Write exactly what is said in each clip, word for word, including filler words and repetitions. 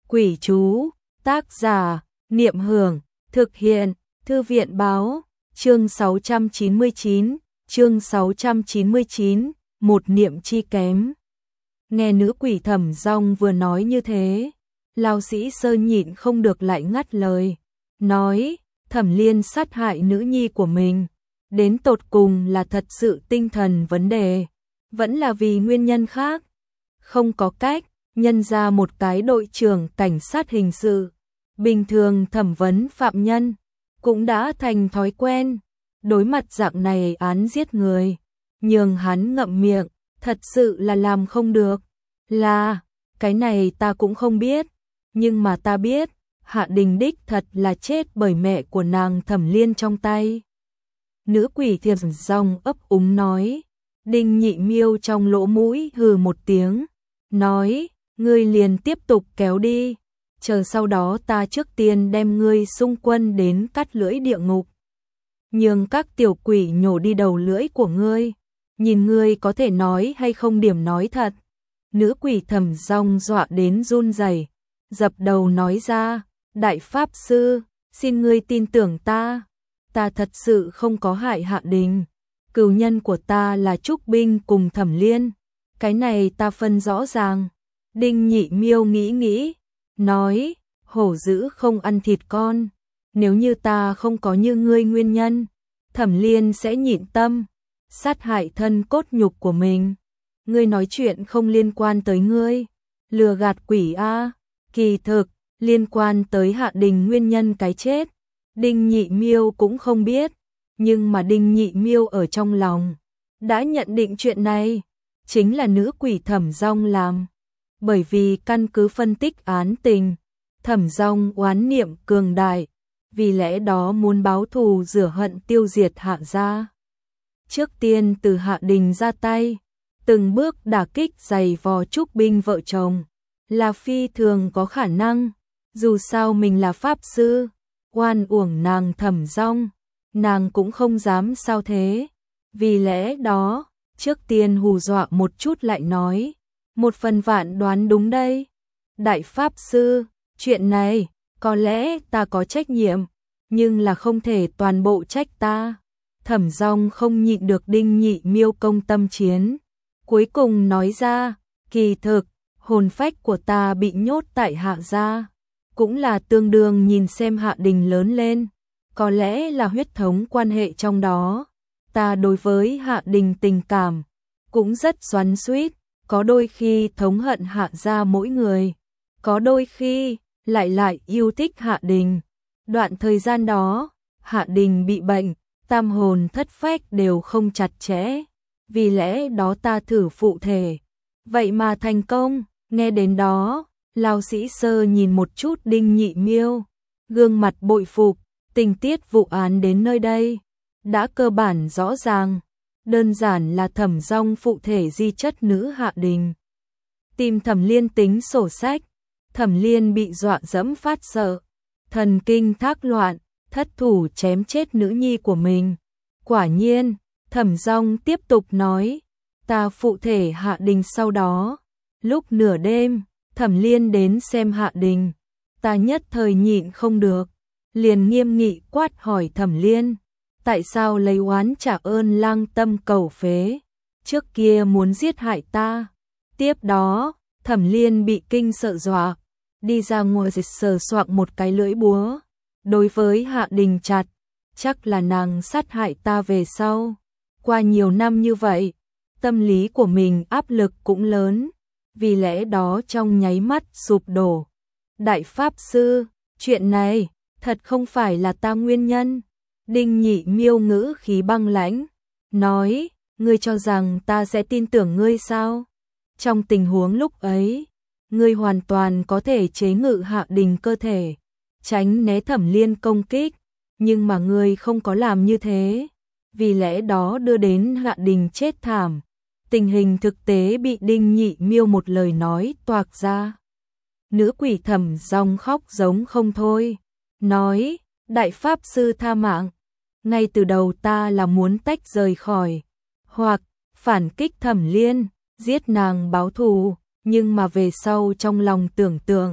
Quỷ chú, tác giả, Niệm Hưởng, thực hiện, Thư viện Báo, chương sáu trăm chín mươi chín, chương sáu trăm chín mươi chín, một niệm chi kém. Nghe nữ quỷ Thẩm Dong vừa nói như thế, Lão Sĩ Sơ nhịn không được lại ngắt lời, nói, Thẩm Liên sát hại nữ nhi của mình, đến tột cùng là thật sự tinh thần vấn đề, vẫn là vì nguyên nhân khác. Không có cách, nhân ra một cái đội trưởng cảnh sát hình sự, bình thường thẩm vấn phạm nhân, cũng đã thành thói quen, đối mặt dạng này án giết người, nhường hắn ngậm miệng, thật sự là làm không được. Là, cái này ta cũng không biết, nhưng mà ta biết, Hạ Đình đích thật là chết bởi mẹ của nàng Thẩm Liên trong tay. Nữ quỷ Thiệp Dong ấp úng nói, Đinh Nhị Miêu trong lỗ mũi hừ một tiếng, nói, ngươi liền tiếp tục kéo đi, chờ sau đó ta trước tiên đem ngươi xung quân đến cắt lưỡi địa ngục. Nhưng các tiểu quỷ nhổ đi đầu lưỡi của ngươi, nhìn ngươi có thể nói hay không điểm nói thật. Nữ quỷ Thẩm Dong dọa đến run rẩy, dập đầu nói ra, Đại Pháp Sư, xin ngươi tin tưởng ta, ta thật sự không có hại Hạ Đình, cừu nhân của ta là Trúc Binh cùng Thẩm Liên, cái này ta phân rõ ràng. Đinh Nhị Miêu nghĩ nghĩ, nói, hổ dữ không ăn thịt con, nếu như ta không có như ngươi nguyên nhân, Thẩm Liên sẽ nhịn tâm, sát hại thân cốt nhục của mình. Ngươi nói chuyện không liên quan tới ngươi, lừa gạt quỷ a, kỳ thực, liên quan tới Hạ Đình nguyên nhân cái chết, Đinh Nhị Miêu cũng không biết, nhưng mà Đinh Nhị Miêu ở trong lòng, đã nhận định chuyện này, chính là nữ quỷ Thẩm Dong làm. Bởi vì căn cứ phân tích án tình, Thẩm Dong oán niệm cường đại, vì lẽ đó muốn báo thù rửa hận tiêu diệt Hạ gia. Trước tiên từ Hạ Đình ra tay, từng bước đả kích giày vò Trúc Binh vợ chồng, là phi thường có khả năng, dù sao mình là pháp sư, oan uổng nàng Thẩm Dong, nàng cũng không dám sao thế, vì lẽ đó, trước tiên hù dọa một chút lại nói, một phần vạn đoán đúng đây. Đại Pháp Sư, chuyện này, có lẽ ta có trách nhiệm, nhưng là không thể toàn bộ trách ta. Thẩm Dong không nhịn được Đinh Nhị Miêu công tâm chiến. Cuối cùng nói ra, kỳ thực, hồn phách của ta bị nhốt tại Hạ gia, cũng là tương đương nhìn xem Hạ Đình lớn lên, có lẽ là huyết thống quan hệ trong đó. Ta đối với Hạ Đình tình cảm, cũng rất xoắn xuýt. Có đôi khi thống hận Hạ gia mỗi người, có đôi khi lại lại yêu thích Hạ Đình. Đoạn thời gian đó, Hạ Đình bị bệnh, tam hồn thất phách đều không chặt chẽ, vì lẽ đó ta thử phụ thể, vậy mà thành công. Nghe đến đó, Lão Sĩ Sơ nhìn một chút Đinh Nhị Miêu, gương mặt bội phục, tình tiết vụ án đến nơi đây đã cơ bản rõ ràng. Đơn giản là Thẩm Dong phụ thể di chất nữ Hạ Đình. Tìm Thẩm Liên tính sổ sách, Thẩm Liên bị dọa dẫm phát sợ, thần kinh thác loạn, thất thủ chém chết nữ nhi của mình. Quả nhiên, Thẩm Dong tiếp tục nói, ta phụ thể Hạ Đình sau đó, lúc nửa đêm, Thẩm Liên đến xem Hạ Đình, ta nhất thời nhịn không được, liền nghiêm nghị quát hỏi Thẩm Liên. Tại sao lấy oán trả ơn lang tâm cầu phế, trước kia muốn giết hại ta. Tiếp đó, Thẩm Liên bị kinh sợ dọa, đi ra ngoài sờ soạng một cái lưỡi búa, đối với Hạ Đình chặt, chắc là nàng sát hại ta về sau. Qua nhiều năm như vậy, tâm lý của mình áp lực cũng lớn, vì lẽ đó trong nháy mắt sụp đổ. Đại Pháp Sư, chuyện này, thật không phải là ta nguyên nhân. Đinh Nhị Miêu ngữ khí băng lãnh, nói, ngươi cho rằng ta sẽ tin tưởng ngươi sao? Trong tình huống lúc ấy, ngươi hoàn toàn có thể chế ngự Hạ Đình cơ thể, tránh né Thẩm Liên công kích, nhưng mà ngươi không có làm như thế, vì lẽ đó đưa đến Hạ Đình chết thảm. Tình hình thực tế bị Đinh Nhị Miêu một lời nói toạc ra. Nữ quỷ Thẩm Dong khóc giống không thôi, nói, Đại Pháp Sư tha mạng. Ngay từ đầu ta là muốn tách rời khỏi, hoặc phản kích Thẩm Liên, giết nàng báo thù, nhưng mà về sau trong lòng tưởng tượng,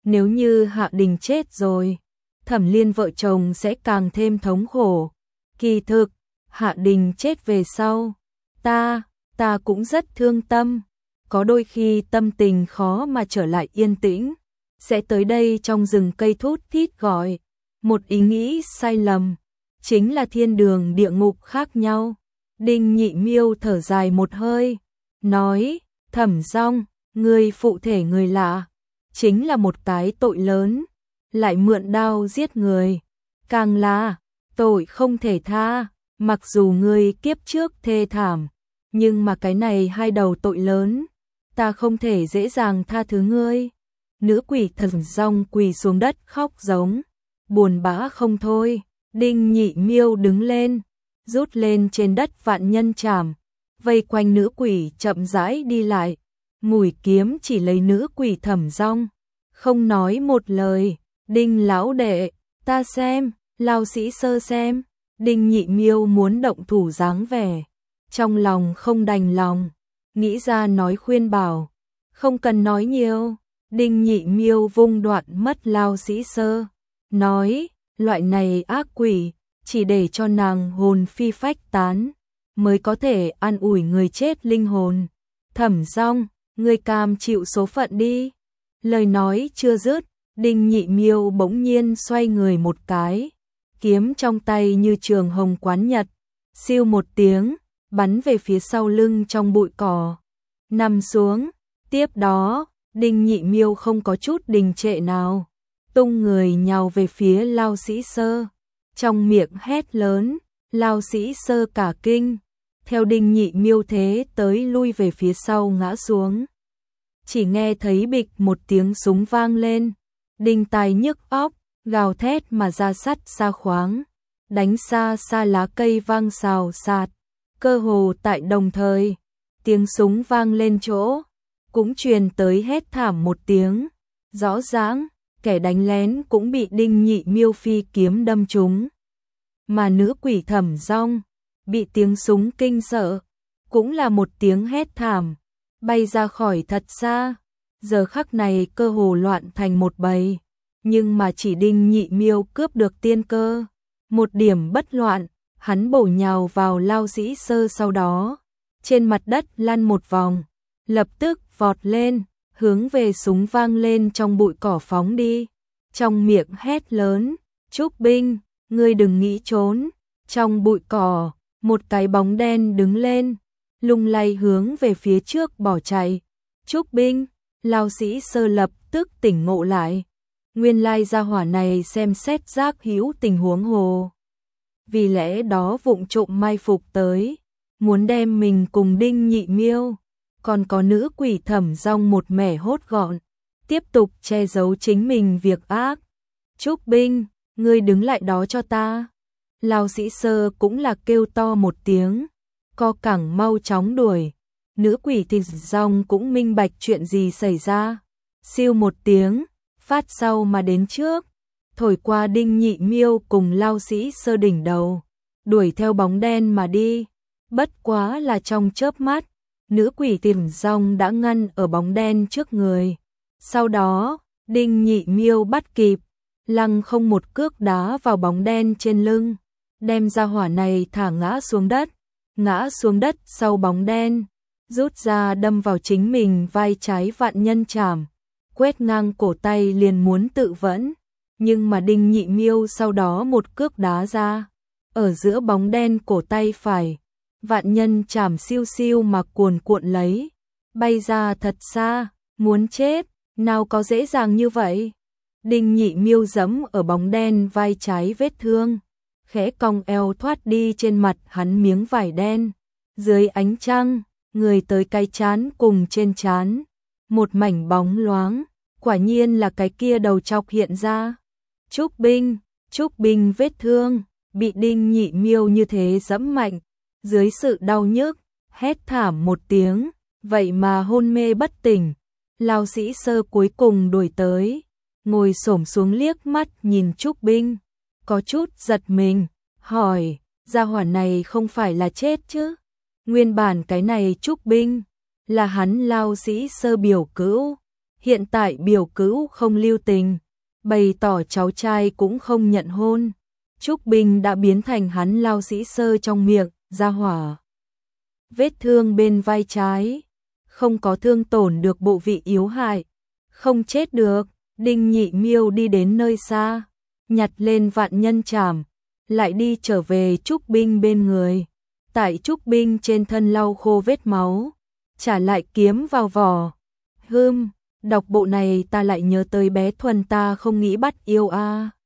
Nếu như Hạ Đình chết rồi, Thẩm Liên vợ chồng sẽ càng thêm thống khổ. Kỳ thực, Hạ Đình chết về sau, ta, ta cũng rất thương tâm. Có đôi khi tâm tình khó mà trở lại yên tĩnh, sẽ tới đây trong rừng cây thút thít gọi. Một ý nghĩ sai lầm, chính là thiên đường địa ngục khác nhau. Đinh Nhị Miêu thở dài một hơi, nói, Thẩm Dong, ngươi phụ thể người lạ, chính là một cái tội lớn, lại mượn đao giết người, càng là tội không thể tha. Mặc dù ngươi kiếp trước thê thảm, nhưng mà cái này hai đầu tội lớn, ta không thể dễ dàng tha thứ ngươi. Nữ quỷ Thẩm Dong quỳ xuống đất khóc giống, buồn bã không thôi. Đinh Nhị Miêu đứng lên, rút lên trên đất vạn nhân trảm, vây quanh nữ quỷ chậm rãi đi lại. Mũi kiếm chỉ lấy nữ quỷ Thẩm Dong, không nói một lời. Đinh lão đệ, ta xem, Lão Sĩ Sơ xem. Đinh Nhị Miêu muốn động thủ dáng vẻ, trong lòng không đành lòng, nghĩ ra nói khuyên bảo, không cần nói nhiều. Đinh Nhị Miêu vung đoạn mất Lão Sĩ Sơ, nói, loại này ác quỷ, chỉ để cho nàng hồn phi phách tán, mới có thể an ủi người chết linh hồn. Thẩm Dong, ngươi cam chịu số phận đi. Lời nói chưa dứt, Đinh Nhị Miêu bỗng nhiên xoay người một cái, kiếm trong tay như trường hồng quán nhật, siêu một tiếng, bắn về phía sau lưng trong bụi cỏ, nằm xuống. Tiếp đó, Đinh Nhị Miêu không có chút đình trệ nào, tung người nhào về phía Lão Sĩ Sơ, trong miệng hét lớn. Lão Sĩ Sơ cả kinh, theo Đinh Nhị Miêu thế tới lui về phía sau ngã xuống. Chỉ nghe thấy bịch một tiếng súng vang lên, đinh tai nhức óc, gào thét mà ra sắt xa khoáng, đánh xa xa lá cây vang xào xạc. Cơ hồ tại đồng thời, tiếng súng vang lên chỗ, cũng truyền tới hét thảm một tiếng. Rõ ràng, kẻ đánh lén cũng bị Đinh Nhị Miêu phi kiếm đâm trúng. Mà nữ quỷ Thẩm Dong, bị tiếng súng kinh sợ, cũng là một tiếng hét thảm, bay ra khỏi thật xa. Giờ khắc này cơ hồ loạn thành một bầy, nhưng mà chỉ Đinh Nhị Miêu cướp được tiên cơ. Một điểm bất loạn, hắn bổ nhào vào Lão Sĩ Sơ, sau đó trên mặt đất lăn một vòng, lập tức vọt lên, hướng về súng vang lên trong bụi cỏ phóng đi, trong miệng hét lớn, Trúc Binh, ngươi đừng nghĩ trốn. Trong bụi cỏ, một cái bóng đen đứng lên, lung lay hướng về phía trước bỏ chạy. Trúc Binh, Lão Sĩ Sơ lập tức tỉnh ngộ lại, nguyên lai gia hỏa này xem xét giác hữu tình huống hồ, vì lẽ đó vụng trộm mai phục tới, muốn đem mình cùng Đinh Nhị Miêu, còn có nữ quỷ Thẩm Dong một mẻ hốt gọn, tiếp tục che giấu chính mình việc ác. Trúc Binh, ngươi đứng lại đó cho ta. Lão Sĩ Sơ cũng là kêu to một tiếng, co cẳng mau chóng đuổi. Nữ quỷ Thẩm Dong cũng minh bạch chuyện gì xảy ra, siêu một tiếng, phát sau mà đến trước, thổi qua Đinh Nhị Miêu cùng Lão Sĩ Sơ đỉnh đầu, đuổi theo bóng đen mà đi. Bất quá là trong chớp mắt, nữ quỷ Thẩm Dong đã ngăn ở bóng đen trước người. Sau đó, Đinh Nhị Miêu bắt kịp, lăng không một cước đá vào bóng đen trên lưng, đem ra hỏa này thả ngã xuống đất. Ngã xuống đất sau bóng đen, rút ra đâm vào chính mình vai trái vạn nhân trảm, quét ngang cổ tay liền muốn tự vẫn, nhưng mà Đinh Nhị Miêu sau đó một cước đá ra, ở giữa bóng đen cổ tay phải, vạn nhân trảm siêu siêu mà cuồn cuộn lấy, bay ra thật xa. Muốn chết, nào có dễ dàng như vậy. Đinh Nhị Miêu giẫm ở bóng đen vai trái vết thương, khẽ cong eo thoát đi trên mặt hắn miếng vải đen. Dưới ánh trăng, người tới cái chán cùng trên chán, một mảnh bóng loáng, quả nhiên là cái kia đầu trọc hiện ra. Trúc Binh, Trúc Binh vết thương, bị Đinh Nhị Miêu như thế giẫm mạnh, dưới sự đau nhức, hét thảm một tiếng, vậy mà hôn mê bất tỉnh. Lão Sĩ Sơ cuối cùng đuổi tới, ngồi xổm xuống liếc mắt nhìn Trúc Binh, có chút giật mình, hỏi, gia hỏa này không phải là chết chứ? Nguyên bản cái này Trúc Binh là hắn Lão Sĩ Sơ biểu cữu, Hiện tại biểu cữu không lưu tình, bày tỏ cháu trai cũng không nhận hôn. Trúc Bình đã biến thành hắn lao sĩ sơ trong miệng, ra hỏa. Vết thương bên vai trái, không có thương tổn được bộ vị yếu hại, không chết được. Đinh Nhị Miêu đi đến nơi xa, nhặt lên vạn nhân trảm, lại đi trở về Trúc Bình bên người. Tại Trúc Bình trên thân lau khô vết máu, trả lại kiếm vào vỏ. Hưm, đọc bộ này ta lại nhớ tới bé Thuần ta không nghĩ bắt yêu a.